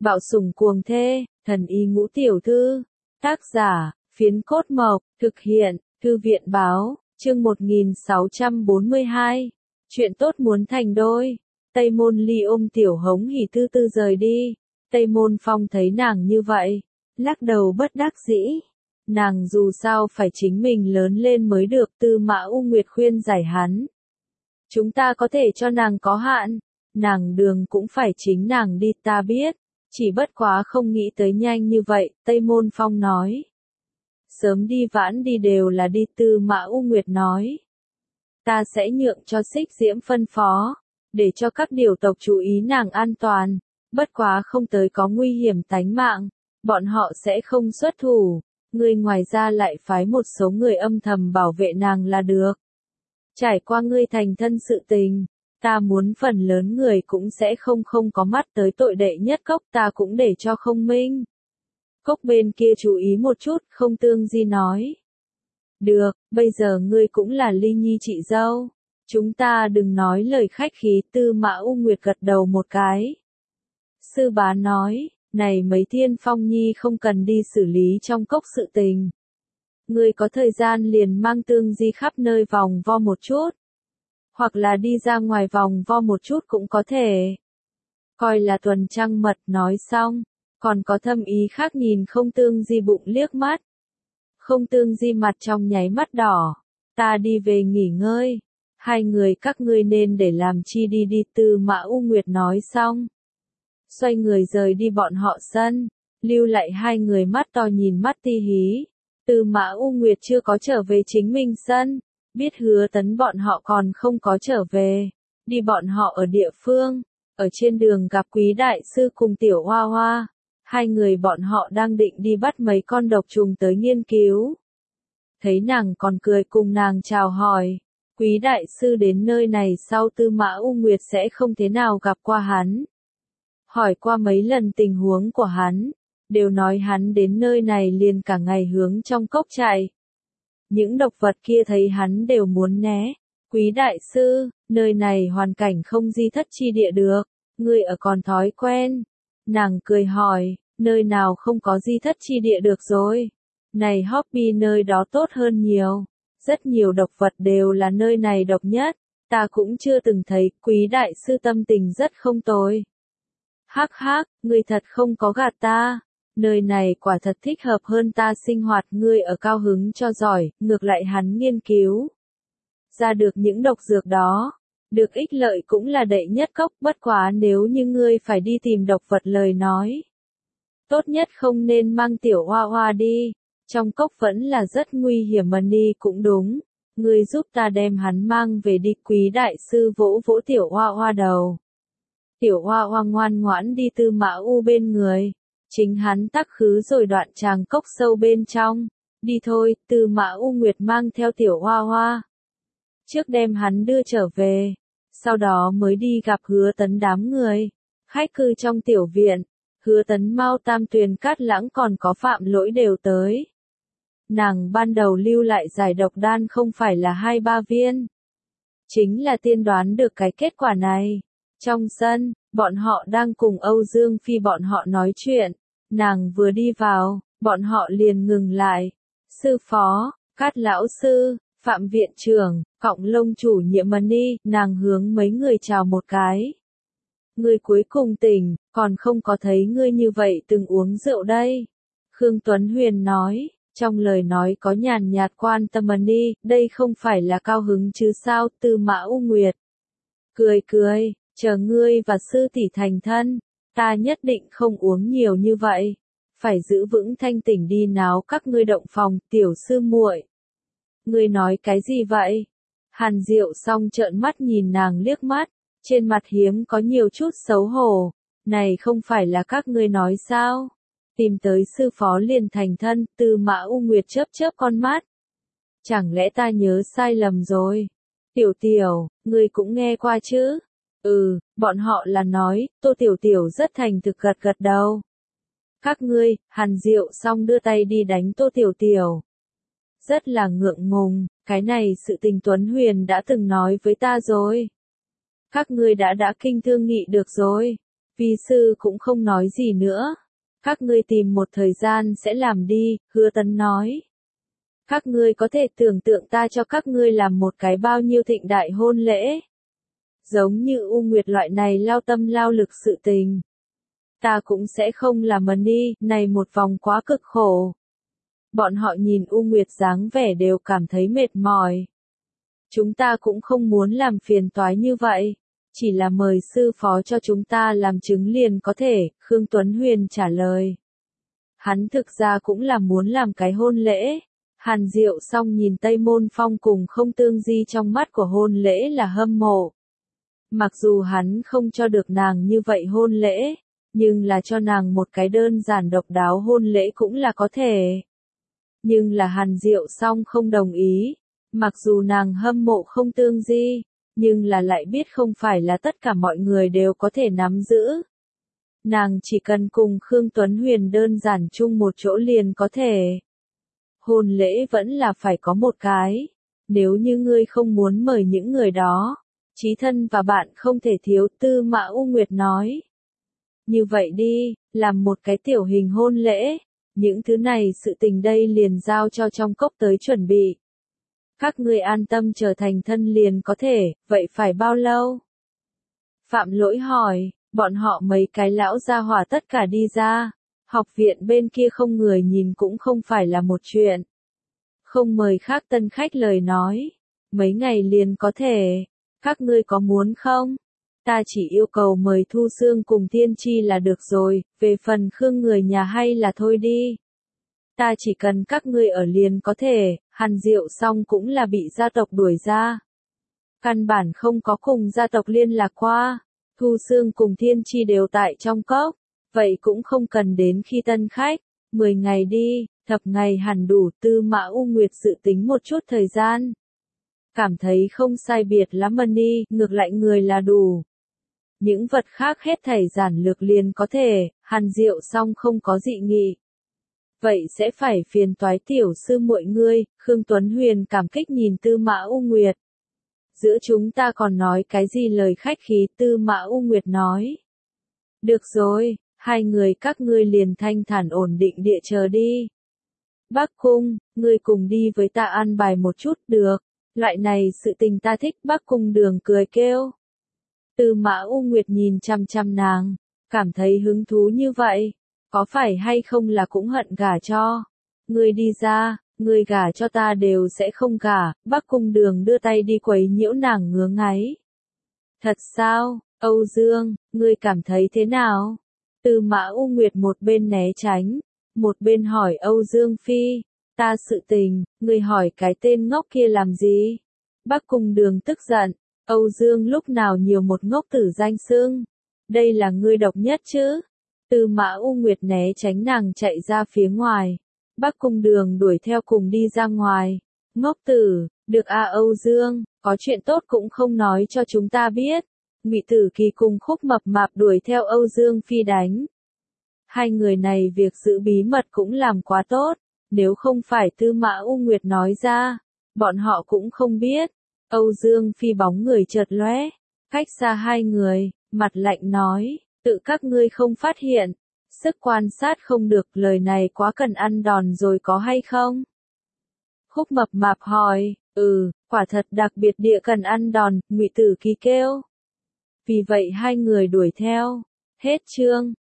Bạo sủng cuồng thê, thần y ngũ tiểu thư. Tác giả, Phiến Cốt Mộc, thực hiện, Thư viện báo, chương 1642. Chuyện tốt muốn thành đôi. Tây Môn Ly ôm Tiểu Hống Hỉ tư tư rời đi. Tây Môn Phong thấy nàng như vậy, lắc đầu bất đắc dĩ. Nàng dù sao phải chính mình lớn lên mới được. Tư Mã U Nguyệt khuyên giải hắn. Chúng ta có thể cho nàng có hạn. Nàng đường cũng phải chính nàng đi, ta biết. Chỉ bất quá không nghĩ tới nhanh như vậy, Tây Môn Phong nói. Sớm đi vãn đi đều là đi. Tư Mã U Nguyệt nói. Ta sẽ nhượng cho Xích Diễm phân phó, để cho các điều tộc chú ý nàng an toàn, bất quá không tới có nguy hiểm tánh mạng, bọn họ sẽ không xuất thủ, ngươi ngoài ra lại phái một số người âm thầm bảo vệ nàng là được. Trải qua ngươi thành thân sự tình, ta muốn phần lớn người cũng sẽ không có mắt tới tội đệ nhất cốc, ta cũng để cho không minh. Cốc bên kia chú ý một chút, Không Tương Di nói. Được, bây giờ ngươi cũng là Ly Nhi chị dâu. Chúng ta đừng nói lời khách khí. Tư Mã U Nguyệt gật đầu một cái. Sư bá nói, này mấy Thiên Phong Nhi không cần đi xử lý trong cốc sự tình. Ngươi có thời gian liền mang Tương Di khắp nơi vòng vo một chút. Hoặc là đi ra ngoài vòng vo một chút cũng có thể. Coi là tuần trăng mật. Nói xong, còn có thâm ý khác nhìn Không Tương Di bụng liếc mắt. Không Tương Di mặt trong nháy mắt đỏ. Ta đi về nghỉ ngơi. Hai người các ngươi nên để làm chi đi đi. Tư Mã U Nguyệt nói xong. Xoay người rời đi bọn họ sân. Lưu lại hai người mắt to nhìn mắt ti hí. Tư Mã U Nguyệt chưa có trở về chính mình sân. Biết Hứa Tấn bọn họ còn không có trở về. Đi bọn họ ở địa phương. Ở trên đường gặp Quý Đại Sư cùng Tiểu Hoa Hoa. Hai người bọn họ đang định đi bắt mấy con độc trùng tới nghiên cứu. Thấy nàng còn cười cùng nàng chào hỏi. Quý Đại Sư đến nơi này sau Tư Mã U Nguyệt sẽ không thế nào gặp qua hắn. Hỏi qua mấy lần tình huống của hắn. Đều nói hắn đến nơi này liền cả ngày hướng trong cốc chạy. Những độc vật kia thấy hắn đều muốn né. Quý Đại Sư, nơi này hoàn cảnh không di thất chi địa được. Ngươi ở còn thói quen. Nàng cười hỏi. Nơi nào không có di thất chi địa được rồi. Này Hoppy nơi đó tốt hơn nhiều. Rất nhiều độc vật đều là nơi này độc nhất. Ta cũng chưa từng thấy. Quý Đại Sư tâm tình rất không tồi. Hắc hắc, ngươi thật không có gạt ta. Nơi này quả thật thích hợp hơn ta sinh hoạt. Ngươi ở cao hứng cho giỏi. Ngược lại hắn nghiên cứu ra được những độc dược đó. Được ích lợi cũng là đệ nhất cốc. Bất quá nếu như ngươi phải đi tìm độc vật lời nói. Tốt nhất không nên mang Tiểu Hoa Hoa đi. Trong cốc vẫn là rất nguy hiểm mà đi cũng đúng. Ngươi giúp ta đem hắn mang về đi. Quý Đại Sư vỗ vỗ Tiểu Hoa Hoa đầu. Tiểu Hoa Hoa ngoan ngoãn đi Tư Mã U bên người. Chính hắn tắc khứ rồi đoạn tràng cốc sâu bên trong. Đi thôi. Tư Mã U Nguyệt mang theo Tiểu Hoa Hoa. Trước đem hắn đưa trở về. Sau đó mới đi gặp Hứa Tấn đám người. Khách cư trong tiểu viện. Hứa Tấn, Mao Tam Tuyền, Cát Lãng còn có Phạm Lỗi đều tới. Nàng ban đầu lưu lại giải độc đan không phải là 2-3 viên. Chính là tiên đoán được cái kết quả này. Trong sân, bọn họ đang cùng Âu Dương Phi bọn họ nói chuyện. Nàng vừa đi vào, bọn họ liền ngừng lại. Sư phó, Cát lão sư, Phạm viện trưởng, Cọng Lông chủ nhiệm Mani, nàng hướng mấy người chào một cái. Ngươi cuối cùng tỉnh, còn không có thấy ngươi như vậy từng uống rượu đây. Khương Tuấn Huyền nói, trong lời nói có nhàn nhạt quan tâm Mani, đây không phải là cao hứng chứ sao. Tư Mã U Nguyệt cười cười, chờ ngươi và sư tỷ thành thân, ta nhất định không uống nhiều như vậy. Phải giữ vững thanh tỉnh đi náo các ngươi động phòng. Tiểu sư muội, ngươi nói cái gì vậy? Hàn Diệu Song trợn mắt nhìn nàng liếc mắt. Trên mặt hiếm có nhiều chút xấu hổ. Này không phải là các ngươi nói sao? Tìm tới sư phó liền thành thân. Tư Mã U Nguyệt chớp chớp con mắt. Chẳng lẽ ta nhớ sai lầm rồi? Tiểu Tiểu, ngươi cũng nghe qua chứ? Bọn họ là nói. Tô Tiểu Tiểu rất thành thực gật gật đầu. Các ngươi. Hàn Diệu Song đưa tay đi đánh Tô Tiểu Tiểu. Rất là ngượng ngùng. Cái này sự tình Tuấn Huyền đã từng nói với ta rồi. Các ngươi đã kinh thương nghị được rồi. Vi sư cũng không nói gì nữa. Các ngươi tìm một thời gian sẽ làm đi, Hứa Tấn nói. Các ngươi có thể tưởng tượng ta cho các ngươi làm một cái bao nhiêu thịnh đại hôn lễ. Giống như U Nguyệt loại này lao tâm lao lực sự tình. Ta cũng sẽ không làm đi, này một vòng quá cực khổ. Bọn họ nhìn U Nguyệt dáng vẻ đều cảm thấy mệt mỏi. Chúng ta cũng không muốn làm phiền toái như vậy. Chỉ là mời sư phó cho chúng ta làm chứng liền có thể, Khương Tuấn Huyền trả lời. Hắn thực ra cũng là muốn làm cái hôn lễ. Hàn Diệu xong nhìn Tây Môn Phong cùng không tương di trong mắt của hôn lễ là hâm mộ. Mặc dù hắn không cho được nàng như vậy hôn lễ, nhưng là cho nàng một cái đơn giản độc đáo hôn lễ cũng là có thể. Nhưng là Hàn Diệu xong không đồng ý, mặc dù nàng hâm mộ không tương di, nhưng là lại biết không phải là tất cả mọi người đều có thể nắm giữ. Nàng chỉ cần cùng Khương Tuấn Huyền đơn giản chung một chỗ liền có thể. Hôn lễ vẫn là phải có một cái, nếu như ngươi không muốn mời những người đó, chí thân và bạn không thể thiếu, Tư Mã U Nguyệt nói. Như vậy đi, làm một cái tiểu hình hôn lễ, những thứ này sự tình đây liền giao cho trong cốc tới chuẩn bị. Các ngươi an tâm trở thành thân liền có thể, vậy phải bao lâu? Phạm Lỗi hỏi, bọn họ mấy cái lão gia hỏa tất cả đi ra, học viện bên kia không người nhìn cũng không phải là một chuyện. Không mời khác tân khách lời nói, mấy ngày liền có thể, các ngươi có muốn không? Ta chỉ yêu cầu mời Thu Xương cùng Tiên Tri là được rồi, về phần Khương người nhà hay là thôi đi. Ta chỉ cần các ngươi ở liền có thể, Hàn Diệu xong cũng là bị gia tộc đuổi ra. Căn bản không có cùng gia tộc liên lạc qua, Thu Xương cùng Tiên Tri đều tại trong cốc, vậy cũng không cần đến khi tân khách, 10 ngày đi, thập ngày hẳn đủ. Tư Mã U Nguyệt dự tính một chút thời gian. Cảm thấy không sai biệt lắm đi, ngược lại người là đủ. Những vật khác hết thảy giản lược liền có thể, Hàn Diệu xong không có dị nghị. Vậy sẽ phải phiền toái tiểu sư muội ngươi, Khương Tuấn Huyền cảm kích nhìn Tư Mã U Nguyệt. Giữa chúng ta còn nói cái gì lời khách khí, Tư Mã U Nguyệt nói. Được rồi, hai người các ngươi liền thanh thản ổn định địa chờ đi. Bắc Cung, ngươi cùng đi với ta an bài một chút được, loại này sự tình ta thích. Bắc Cung Đường cười kêu. Tư Mã U Nguyệt nhìn chăm chăm nàng, cảm thấy hứng thú như vậy, có phải hay không là cũng hận gả cho. Ngươi đi ra, ngươi gả cho ta đều sẽ không gả. Bắc Cung Đường đưa tay đi quấy nhiễu nàng ngứa ngáy. Thật sao, Âu Dương, ngươi cảm thấy thế nào? Tư Mã U Nguyệt một bên né tránh, một bên hỏi Âu Dương Phi, ta sự tình, ngươi hỏi cái tên ngốc kia làm gì? Bắc Cung Đường tức giận, Âu Dương lúc nào nhiều một ngốc tử danh xưng, đây là ngươi độc nhất chứ? Tư Mã U Nguyệt né tránh nàng chạy ra phía ngoài, Bắc Cung Đường đuổi theo cùng đi ra ngoài. Ngốc tử, được à Âu Dương, có chuyện tốt cũng không nói cho chúng ta biết. Ngụy Tử Kỳ cùng Khúc Mập Mạp đuổi theo Âu Dương Phi đánh. Hai người này việc giữ bí mật cũng làm quá tốt, nếu không phải Tư Mã U Nguyệt nói ra, bọn họ cũng không biết. Âu Dương Phi bóng người chợt lóe, cách xa hai người, mặt lạnh nói, tự các ngươi không phát hiện, sức quan sát không được, lời này quá cần ăn đòn rồi có hay không? Khúc Mập Mạp hỏi, quả thật đặc biệt địa cần ăn đòn, Ngụy Tử Kỳ kêu. Vì vậy hai người đuổi theo. Hết chương.